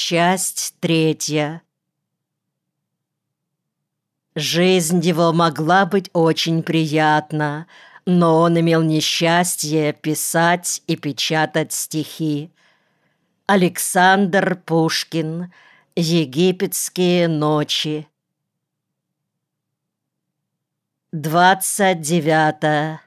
Часть 3. Жизнь его могла быть очень приятна, но он имел несчастье писать и печатать стихи. Александр Пушкин. Египетские ночи. 29.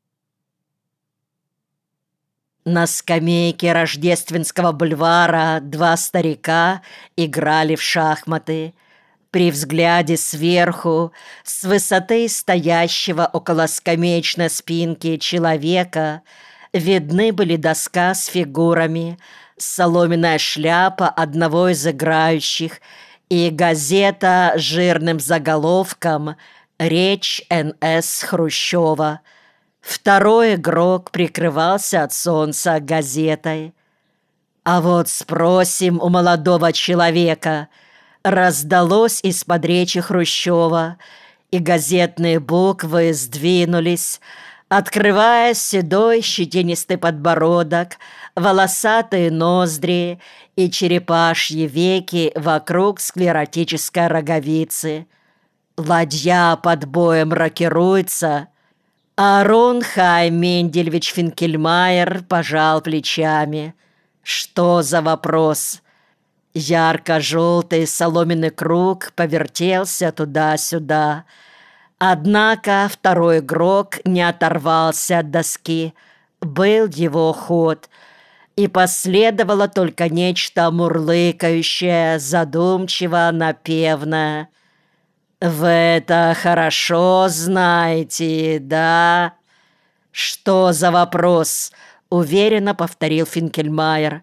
На скамейке Рождественского бульвара два старика играли в шахматы. При взгляде сверху, с высоты стоящего около скамеечной спинки человека, видны были доска с фигурами, соломенная шляпа одного из играющих и газета с жирным заголовком «Речь Н.С. Хрущева». Второй игрок прикрывался от солнца газетой. «А вот спросим у молодого человека», раздалось из-под речи Хрущева, и газетные буквы сдвинулись, открывая седой щетинистый подбородок, волосатые ноздри и черепашьи веки вокруг склеротической роговицы. Ладья под боем рокируется. Арон Хай Мендельевич Финкельмайер пожал плечами. Что за вопрос? Ярко-желтый соломенный круг повертелся туда-сюда. Однако второй игрок не оторвался от доски. Был его ход. И последовало только нечто мурлыкающее, задумчиво напевное. «Вы это хорошо знаете, да?» «Что за вопрос?» — уверенно повторил Финкельмайер.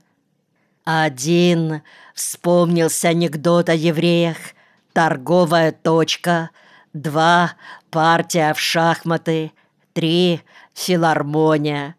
Один вспомнился анекдот о евреях, торговая точка, 2 партия в шахматы, 3 филармония.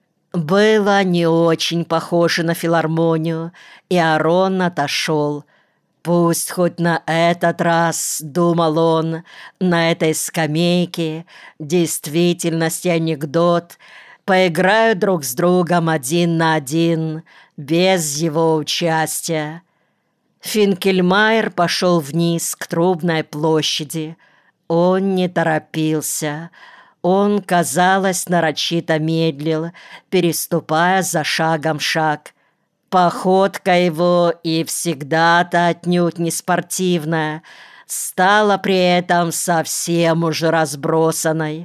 Было не очень похоже на филармонию, и Арон отошел. Пусть хоть на этот раз, думал он, на этой скамейке действительность и анекдот поиграют друг с другом 1 на 1, без его участия. Финкельмайер пошел вниз к Трубной площади. Он не торопился. Он, казалось, нарочито медлил, переступая за шагом шаг. Походка его, и всегда-то отнюдь не спортивная, стала при этом совсем уже разбросанной.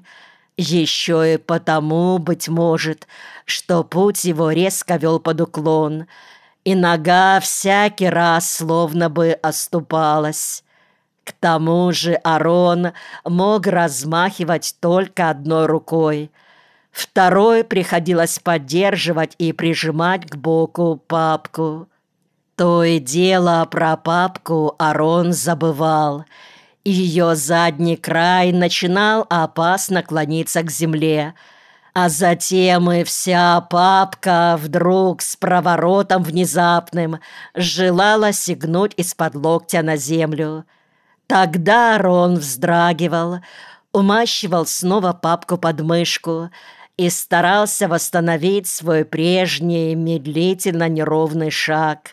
Еще и потому, быть может, что путь его резко вел под уклон, и нога всякий раз словно бы оступалась. К тому же Арон мог размахивать только одной рукой. Второй приходилось поддерживать и прижимать к боку папку. То и дело про папку Арон забывал. Ее задний край начинал опасно клониться к земле, а затем и вся папка вдруг с проворотом внезапным желала сигнуть из-под локтя на землю. Тогда Арон вздрагивал, умащивал снова папку под мышку и старался восстановить свой прежний медлительно неровный шаг.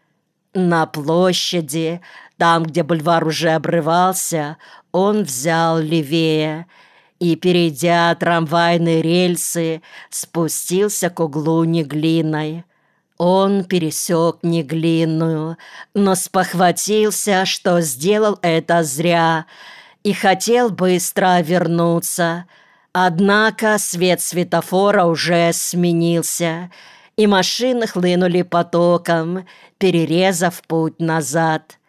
На площади, там, где бульвар уже обрывался, он взял левее и, перейдя трамвайные рельсы, спустился к углу Неглинной. Он пересек Неглинную, но спохватился, что сделал это зря, и хотел быстро вернуться. Однако свет светофора уже сменился, и машины хлынули потоком, перерезав путь назад.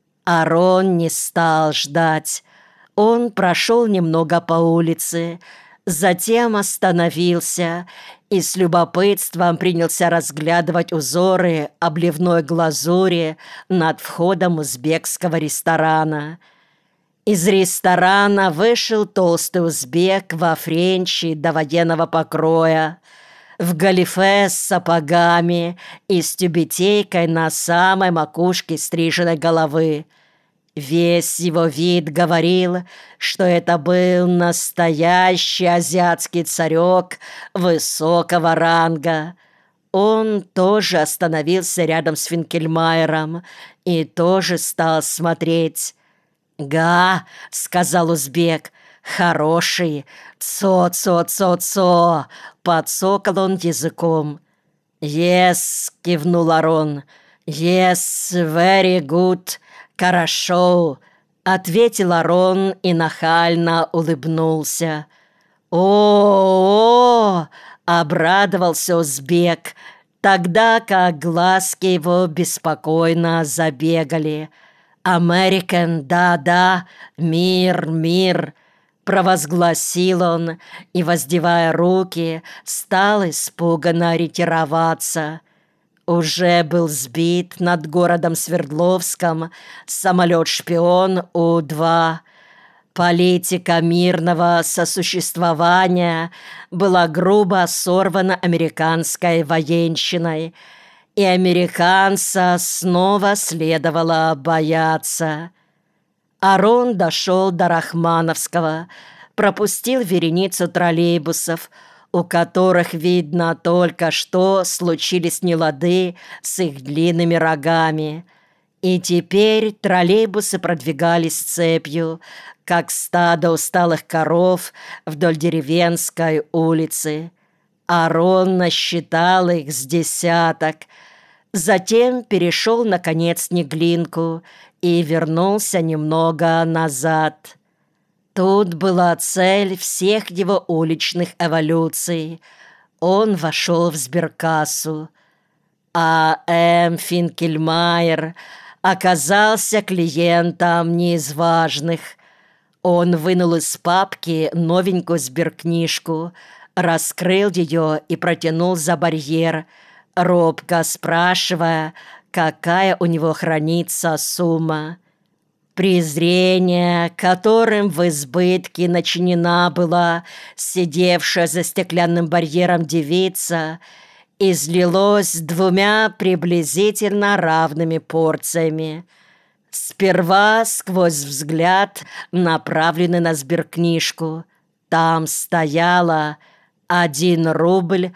Арон не стал ждать. Он прошел немного по улице, затем остановился и с любопытством принялся разглядывать узоры обливной глазури над входом узбекского ресторана. Из ресторана вышел толстый узбек во френче до военного покроя, в галифе с сапогами и с тюбетейкой на самой макушке стриженной головы. Весь его вид говорил, что это был настоящий азиатский царек высокого ранга. Он тоже остановился рядом с Финкельмайером и тоже стал смотреть. «Га», — сказал узбек, — «хороший, цо-цо-цо-цо», — подсокал он языком. «Yes», — кивнул Арон, — «yes, very good, хорошо», — ответил Арон и нахально улыбнулся. «О-о-о!» — обрадовался узбек, тогда как глазки его беспокойно забегали. «Американ, да-да, мир, мир!» — провозгласил он и, воздевая руки, стал испуганно ретироваться. Уже был сбит над городом Свердловском самолет-шпион У-2. Политика мирного сосуществования была грубо сорвана американской военщиной, и американца снова следовало бояться. Арон дошел до Рахмановского, пропустил вереницу троллейбусов, у которых, видно, только что случились нелады с их длинными рогами. И теперь троллейбусы продвигались цепью, как стадо усталых коров вдоль деревенской улицы. Арон насчитал их с десяток, затем перешел, наконец, Неглинку и вернулся немного назад. Тут была цель всех его уличных эволюций. Он вошел в сберкассу. А М. Финкельмайер оказался клиентом не из важных. Он вынул из папки новенькую сберкнижку, раскрыл ее и протянул за барьер, робко спрашивая, какая у него хранится сумма. Презрение, которым в избытке начинена была сидевшая за стеклянным барьером девица, излилось двумя приблизительно равными порциями. Сперва сквозь взгляд, направленный на сберкнижку, там стояло 1 рубль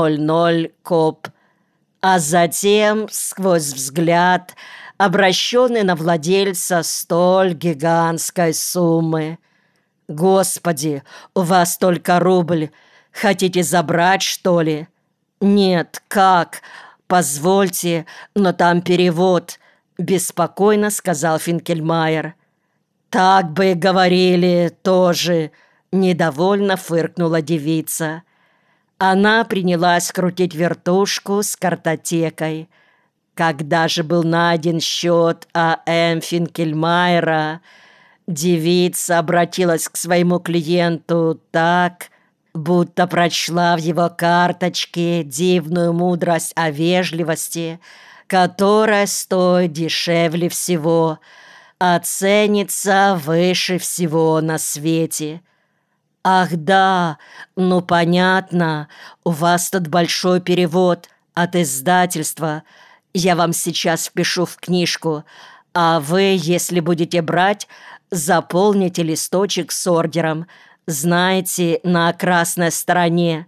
00 коп, а затем сквозь взгляд, обращенный на владельца столь гигантской суммы. «Господи, у вас только рубль. Хотите забрать, что ли?» «Нет, как? Позвольте, но там перевод», — беспокойно сказал Финкельмайер. «Так бы и говорили тоже», — недовольно фыркнула девица. Она принялась крутить вертушку с картотекой. Когда же был найден счет А.М. Финкельмайера, девица обратилась к своему клиенту так, будто прочла в его карточке дивную мудрость о вежливости, которая стоит дешевле всего, а ценится выше всего на свете. «Ах да, ну понятно, у вас тут большой перевод от издательства. Я вам сейчас впишу в книжку, а вы, если будете брать, заполните листочек с ордером, знаете, на красной стороне».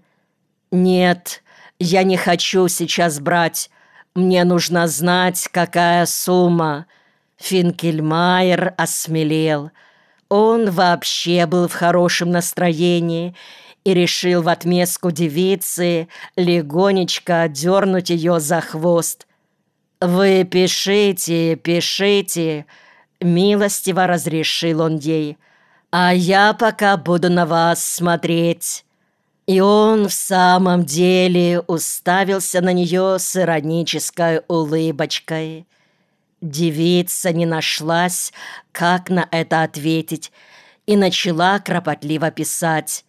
«Нет, я не хочу сейчас брать. Мне нужно знать, какая сумма». Финкельмайер осмелел. Он вообще был в хорошем настроении и решил в отместку девицы легонечко дернуть ее за хвост. «Вы пишите, пишите», — милостиво разрешил он ей, «а я пока буду на вас смотреть». И он в самом деле уставился на нее с иронической улыбочкой. Девица не нашлась, как на это ответить, и начала кропотливо писать.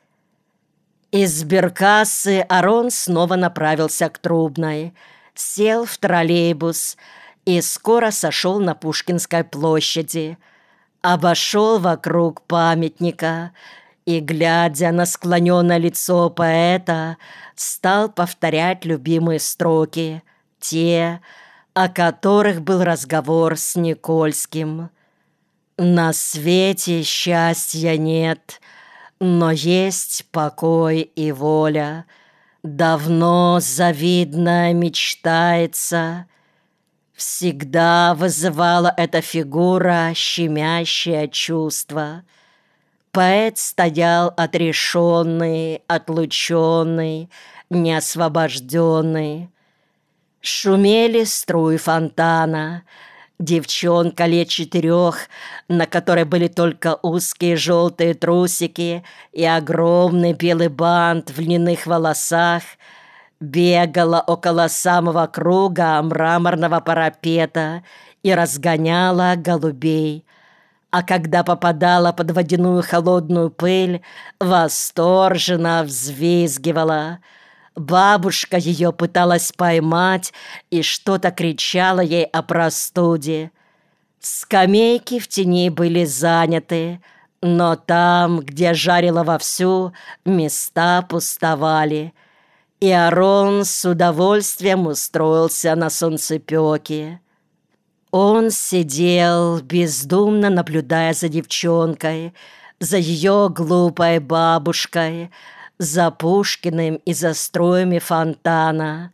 Из сберкассы Арон снова направился к Трубной, сел в троллейбус и скоро сошел на Пушкинской площади, обошел вокруг памятника и, глядя на склоненное лицо поэта, стал повторять любимые строки, те, о которых был разговор с Никольским. «На свете счастья нет, но есть покой и воля. давно завидно мечтается. Всегда вызывала эта фигура щемящее чувство. Поэт стоял отрешенный, отлученный, неосвобожденный. Шумели струи фонтана. Девчонка лет 4, на которой были только узкие желтые трусики и огромный белый бант в льняных волосах, бегала около самого круга мраморного парапета и разгоняла голубей. А когда попадала под водяную холодную пыль, восторженно взвизгивала. Бабушка ее пыталась поймать и что-то кричала ей о простуде. Скамейки в тени были заняты, но там, где жарило вовсю, места пустовали. И Арон с удовольствием устроился на солнцепёке. Он сидел, бездумно наблюдая за девчонкой, за ее глупой бабушкой, за Пушкиным и за струями фонтана.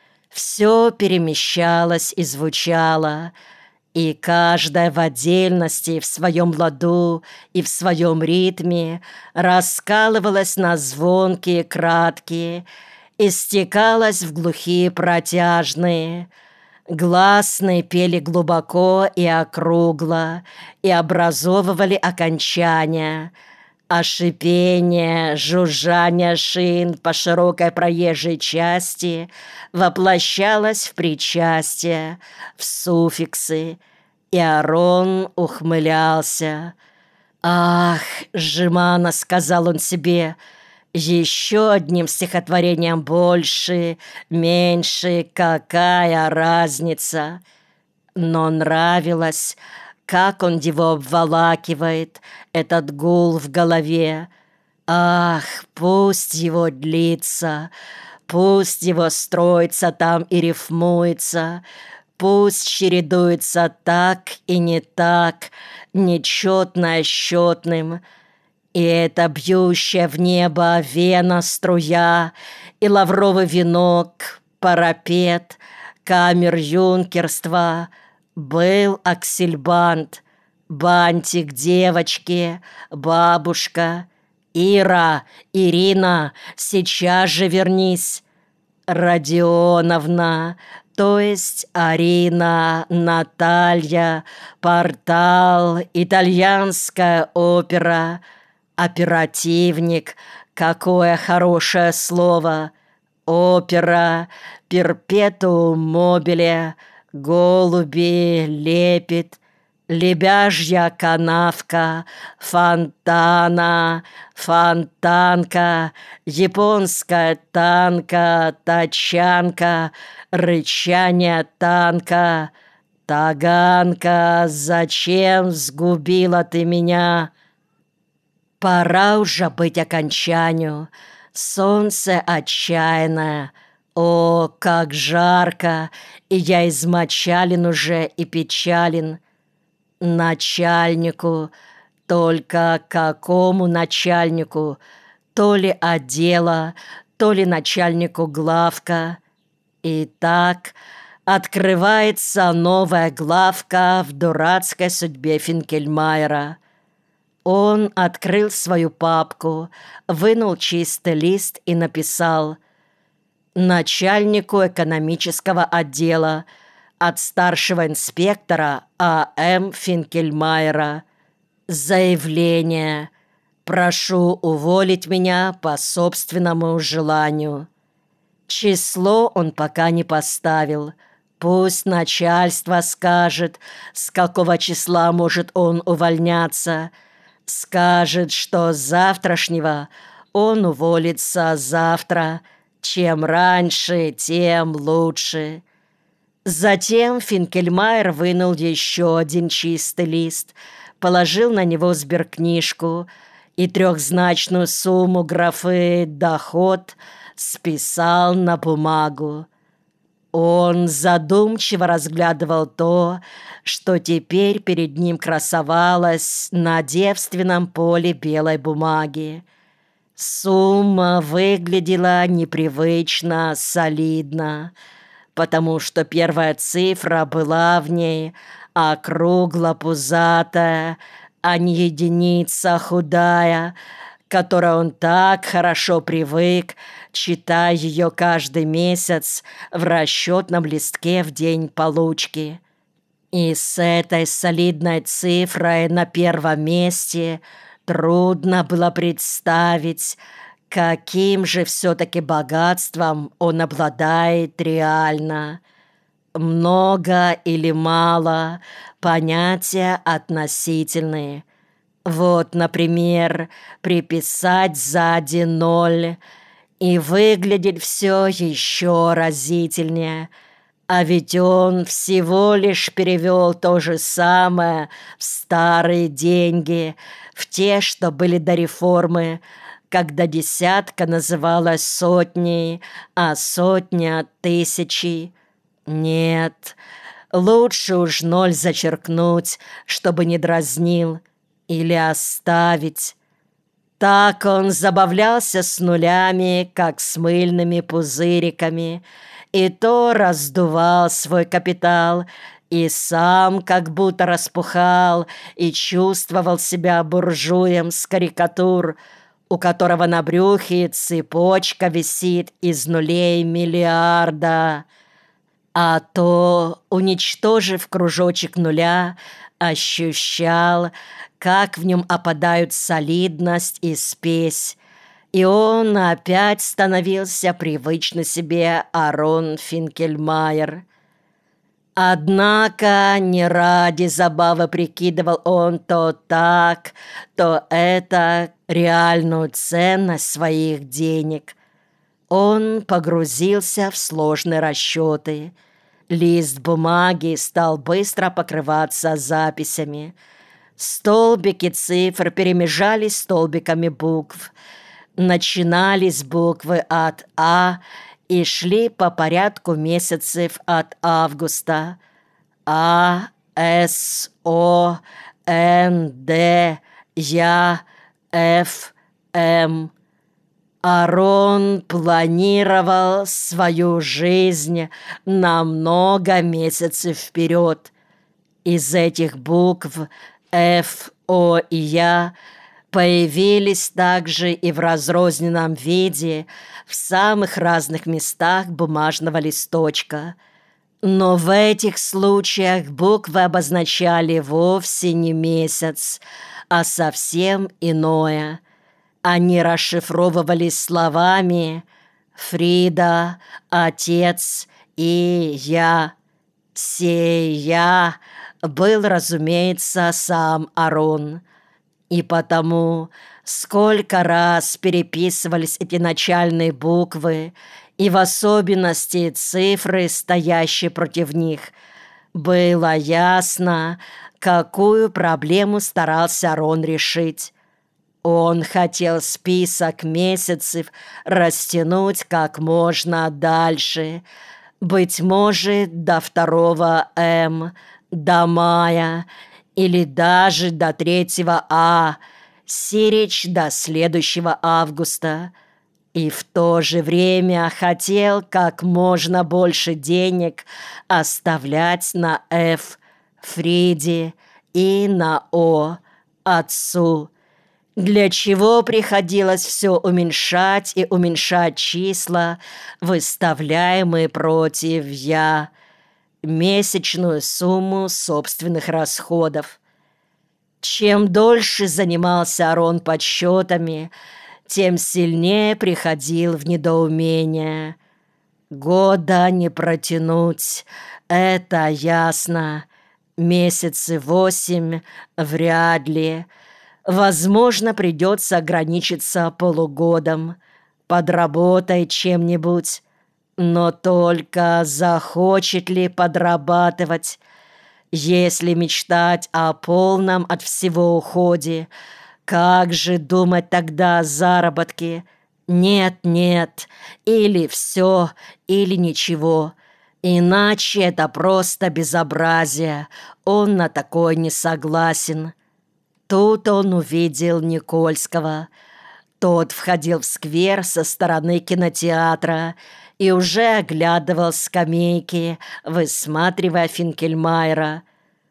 Все перемещалось и звучало, и каждая в отдельности, в своем ладу и в своем ритме раскалывалась на звонкие, краткие, и стекалась в глухие протяжные. Гласные пели глубоко и округло и образовывали окончания, а шипение, жужжание шин по широкой проезжей части воплощалось в причастие, в суффиксы, и Арон ухмылялся. «Ах, жеманно», — сказал он себе, — «еще одним стихотворением больше, меньше, какая разница?» Но нравилось, как он его обволакивает, этот гул в голове. Ах, пусть его длится, пусть его строится там и рифмуется, пусть чередуется так и не так, нечетное счетным. И эта бьющая в небо вена струя, и лавровый венок, парапет, камер юнкерства, был аксельбант, бантик девочки, бабушка. «Ира, Ирина, сейчас же вернись!» Родионовна, то есть Арина, Наталья, портал, итальянская опера, оперативник, какое хорошее слово, опера, перпетуум мобиле, голуби, лепет, лебяжья канавка, фонтана, фонтанка, японская танка, тачанка, рычание танка, таганка, зачем сгубила ты меня? Пора уже быть окончанию, солнце отчаянное, о, как жарко, и я измочален уже и печален. Начальнику, только какому начальнику? То ли отдела, то ли начальнику главка. Итак, открывается новая главка в дурацкой судьбе Финкельмайера. Он открыл свою папку, вынул чистый лист и написал: начальнику экономического отдела от старшего инспектора А.М. Финкельмайера. Заявление. Прошу уволить меня по собственному желанию. Число он пока не поставил. Пусть начальство скажет, с какого числа может он увольняться. Скажет, что с завтрашнего он уволится завтра. Чем раньше, тем лучше. Затем Финкельмайер вынул еще один чистый лист, положил на него сберкнижку и трехзначную сумму графы «Доход» списал на бумагу. Он задумчиво разглядывал то, что теперь перед ним красовалось на девственном поле белой бумаги. Сумма выглядела непривычно солидно, потому что первая цифра была в ней округло-пузатая, а не единица худая, к которой он так хорошо привык, читая ее каждый месяц в расчетном листке в день получки. И с этой солидной цифрой на первом месте трудно было представить, каким же все-таки богатством он обладает реально. Много или мало – понятия относительные. Вот, например, приписать сзади 0, и выглядит все еще разительнее. А ведь он всего лишь перевел то же самое в старые деньги, в те, что были до реформы, когда десятка называлась сотней, а сотня — тысячей. Нет, лучше уж 0 зачеркнуть, чтобы не дразнил, или оставить. Так он забавлялся с нулями, как с мыльными пузыриками, и то раздувал свой капитал, и сам как будто распухал, и чувствовал себя буржуем с карикатур, у которого на брюхе цепочка висит из нулей миллиарда. А то, уничтожив кружочек нуля, ощущал, как в нем опадают солидность и спесь, и он опять становился привычно себе Арон Финкельмайер. Однако не ради забавы прикидывал он то так, то это реальную ценность своих денег. Он погрузился в сложные расчеты. Лист бумаги стал быстро покрываться записями. Столбики цифр перемежались столбиками букв. Начинали с буквы от А и шли по порядку месяцев от августа. А, С, О, Н, Д, Я, Ф, М. Арон планировал свою жизнь на много месяцев вперед. Из этих букв Ф, О и Я появились также и в разрозненном виде в самых разных местах бумажного листочка. Но в этих случаях буквы обозначали вовсе не месяц, а совсем иное. Они расшифровывались словами «Фрида», «Отец» и «Я». Сей «Я» был, разумеется, сам Арон. И потому, сколько раз переписывались эти начальные буквы, и в особенности цифры, стоящие против них, было ясно, какую проблему старался Арон решить. Он хотел список месяцев растянуть как можно дальше, быть может, до 2 М, до мая, или даже до 3 А, сиречь до следующего августа. И в то же время хотел как можно больше денег оставлять на Ф, Фриде, и на О, отцу, для чего приходилось все уменьшать и уменьшать числа, выставляемые против «Я», месячную сумму собственных расходов. Чем дольше занимался Арон подсчетами, тем сильнее приходил в недоумение. Года не протянуть, это ясно. Месяцы 8 вряд ли. Возможно, придется ограничиться полугодом. Подработай чем-нибудь. Но только захочет ли подрабатывать? Если мечтать о полном от всего уходе, как же думать тогда о заработке? Нет, нет, или все, или ничего. Иначе это просто безобразие. Он на такое не согласен. Тут он увидел Никольского. Тот входил в сквер со стороны кинотеатра и уже оглядывал скамейки, высматривая Финкельмайера.